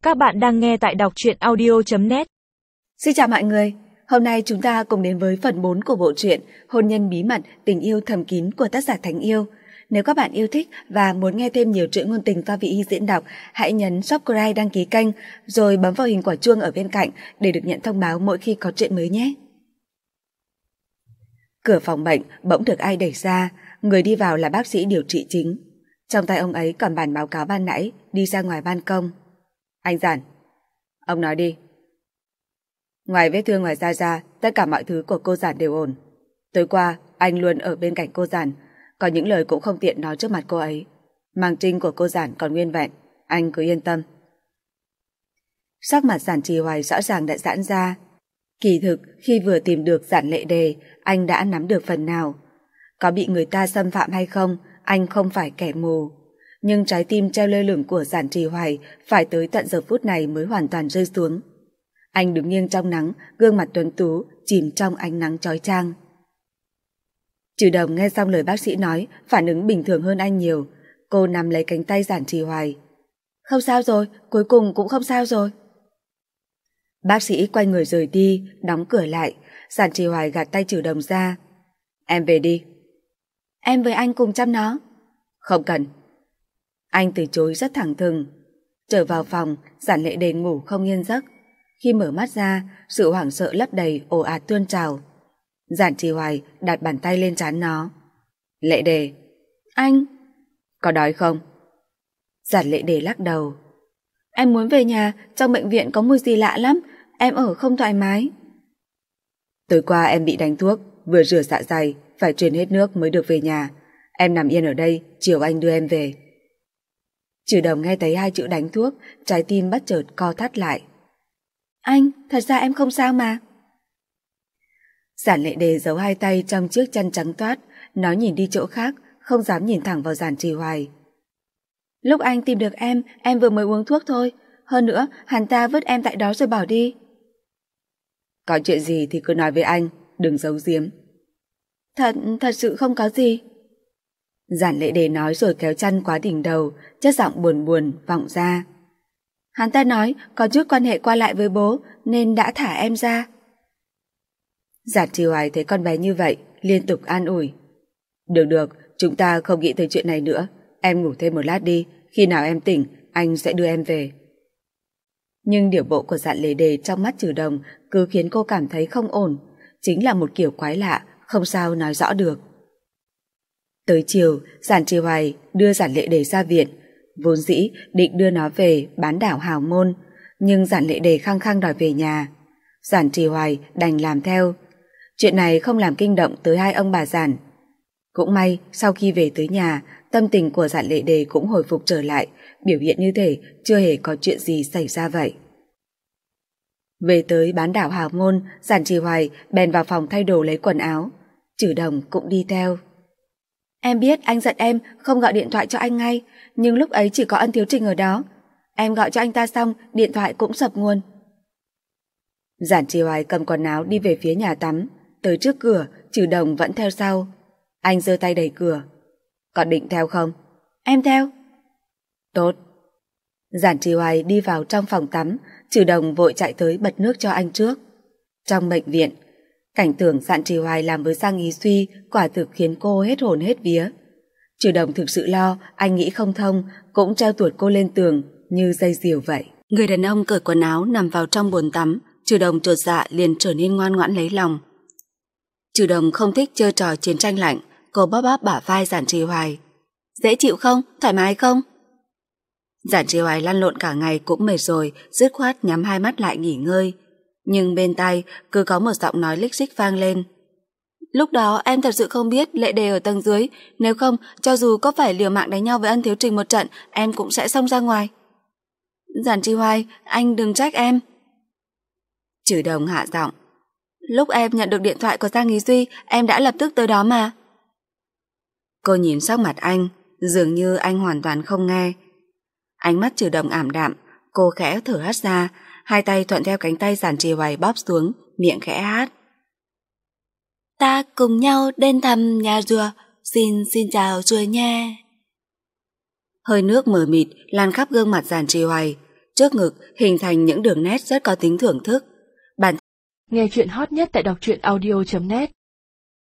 Các bạn đang nghe tại đọc truyện audio.net. Xin chào mọi người, hôm nay chúng ta cùng đến với phần 4 của bộ truyện Hôn nhân bí mật tình yêu thầm kín của tác giả Thánh Yêu. Nếu các bạn yêu thích và muốn nghe thêm nhiều truyện ngôn tình do Vị Hy diễn đọc, hãy nhấn subscribe đăng ký kênh rồi bấm vào hình quả chuông ở bên cạnh để được nhận thông báo mỗi khi có truyện mới nhé. Cửa phòng bệnh bỗng được ai đẩy ra, người đi vào là bác sĩ điều trị chính. Trong tay ông ấy cầm bản báo cáo ban nãy, đi ra ngoài ban công. Anh Giản, ông nói đi. Ngoài vết thương ngoài da ra, tất cả mọi thứ của cô Giản đều ổn. Tối qua, anh luôn ở bên cạnh cô Giản, có những lời cũng không tiện nói trước mặt cô ấy. Màng trinh của cô Giản còn nguyên vẹn, anh cứ yên tâm. Sắc mặt Giản Trì Hoài rõ ràng đã giãn ra. Kỳ thực, khi vừa tìm được Giản Lệ Đề, anh đã nắm được phần nào. Có bị người ta xâm phạm hay không, anh không phải kẻ mù. Nhưng trái tim treo lơ lửng của Giản Trì Hoài phải tới tận giờ phút này mới hoàn toàn rơi xuống. Anh đứng nghiêng trong nắng, gương mặt tuấn tú chìm trong ánh nắng chói chang. Trừ Đồng nghe xong lời bác sĩ nói, phản ứng bình thường hơn anh nhiều. Cô nắm lấy cánh tay Giản Trì Hoài. Không sao rồi, cuối cùng cũng không sao rồi. Bác sĩ quay người rời đi, đóng cửa lại. Giản Trì Hoài gạt tay Trừ Đồng ra. Em về đi. Em với anh cùng chăm nó. Không cần. Anh từ chối rất thẳng thừng. Trở vào phòng, Giản Lệ Đề ngủ không yên giấc. Khi mở mắt ra, sự hoảng sợ lấp đầy ồ ạt tuôn trào. Giản Trì Hoài đặt bàn tay lên trán nó. Lệ Đề. Anh. Có đói không? Giản Lệ Đề lắc đầu. Em muốn về nhà, trong bệnh viện có mùi gì lạ lắm, em ở không thoải mái. Tối qua em bị đánh thuốc, vừa rửa dạ dày, phải truyền hết nước mới được về nhà. Em nằm yên ở đây, chiều anh đưa em về. Trừ Đồng nghe thấy hai chữ đánh thuốc, trái tim bất chợt co thắt lại. Anh, thật ra em không sao mà. Giản Lệ Đề giấu hai tay trong chiếc chăn trắng toát, nó nhìn đi chỗ khác, không dám nhìn thẳng vào Giản Trì Hoài. Lúc anh tìm được em vừa mới uống thuốc thôi. Hơn nữa, hắn ta vứt em tại đó rồi bỏ đi. Có chuyện gì thì cứ nói với anh, đừng giấu giếm. Thật sự không có gì. Giản Lệ Đề nói rồi kéo chăn qua đỉnh đầu, chất giọng buồn buồn vọng ra. Hắn ta nói có chút quan hệ qua lại với bố nên đã thả em ra. Giản Trì Hoài thấy con bé như vậy, liên tục an ủi. Được, chúng ta không nghĩ tới chuyện này nữa. Em ngủ thêm một lát đi, khi nào em tỉnh, anh sẽ đưa em về. Nhưng điệu bộ của Giản Lệ Đề trong mắt Trừ Đồng cứ khiến cô cảm thấy không ổn, chính là một kiểu quái lạ, không sao nói rõ được. Tới chiều, Giản Trì Hoài đưa Giản Lệ Đề ra viện, vốn dĩ định đưa nó về bán đảo Hào Môn, nhưng Giản Lệ Đề khăng khăng đòi về nhà. Giản Trì Hoài đành làm theo. Chuyện này không làm kinh động tới hai ông bà Giản. Cũng may, sau khi về tới nhà, tâm tình của Giản Lệ Đề cũng hồi phục trở lại, biểu hiện như thể chưa hề có chuyện gì xảy ra vậy. Về tới bán đảo Hào Môn, Giản Trì Hoài bèn vào phòng thay đồ lấy quần áo. Trừ Đồng cũng đi theo. Em biết anh giận em không gọi điện thoại cho anh ngay, nhưng lúc ấy chỉ có Ân Thiếu Trình ở đó. Em gọi cho anh ta xong, điện thoại cũng sập nguồn. Giản Trì Hoài cầm quần áo đi về phía nhà tắm. Tới trước cửa, Trừ Đồng vẫn theo sau. Anh giơ tay đẩy cửa. Còn định theo không? Em theo. Tốt. Giản Trì Hoài đi vào trong phòng tắm, Trừ Đồng vội chạy tới bật nước cho anh trước. Trong bệnh viện, cảnh tượng Giản Trì Hoài làm với Giang Ý Suy quả thực khiến cô hết hồn hết vía. Trừ Đồng thực sự lo anh nghĩ không thông, cũng treo tuột cô lên tường như dây diều vậy. Người đàn ông cởi quần áo nằm vào trong bồn tắm, Trừ Đồng chột dạ liền trở nên ngoan ngoãn lấy lòng. Trừ Đồng không thích chơi trò chiến tranh lạnh, cô bóp bóp bả vai Giản Trì Hoài. Dễ chịu không? Thoải mái không? Giản Trì Hoài lăn lộn cả ngày cũng mệt rồi, dứt khoát nhắm hai mắt lại nghỉ ngơi. Nhưng bên tai cứ có một giọng nói lích xích vang lên. Lúc đó em thật sự không biết Lệ Đề ở tầng dưới, nếu không, cho dù có phải liều mạng đánh nhau với Ân Thiếu Trình một trận, em cũng sẽ xông ra ngoài. Giản Trì Hoài, anh đừng trách em. Trừ Đồng hạ giọng. Lúc em nhận được điện thoại của Giang Ý Duy, em đã lập tức tới đó mà. Cô nhìn sắc mặt anh, dường như anh hoàn toàn không nghe. Ánh mắt Trừ Đồng ảm đạm, cô khẽ thở hắt ra, hai tay thuận theo cánh tay Giản Trì Hoài bóp xuống, miệng khẽ hát. Ta cùng nhau đến thăm nhà rùa, xin chào rùa nha. Hơi nước mờ mịt lan khắp gương mặt Giản Trì Hoài. Trước ngực hình thành những đường nét rất có tính thưởng thức. Nghe chuyện hot nhất tại đọc truyện audio.net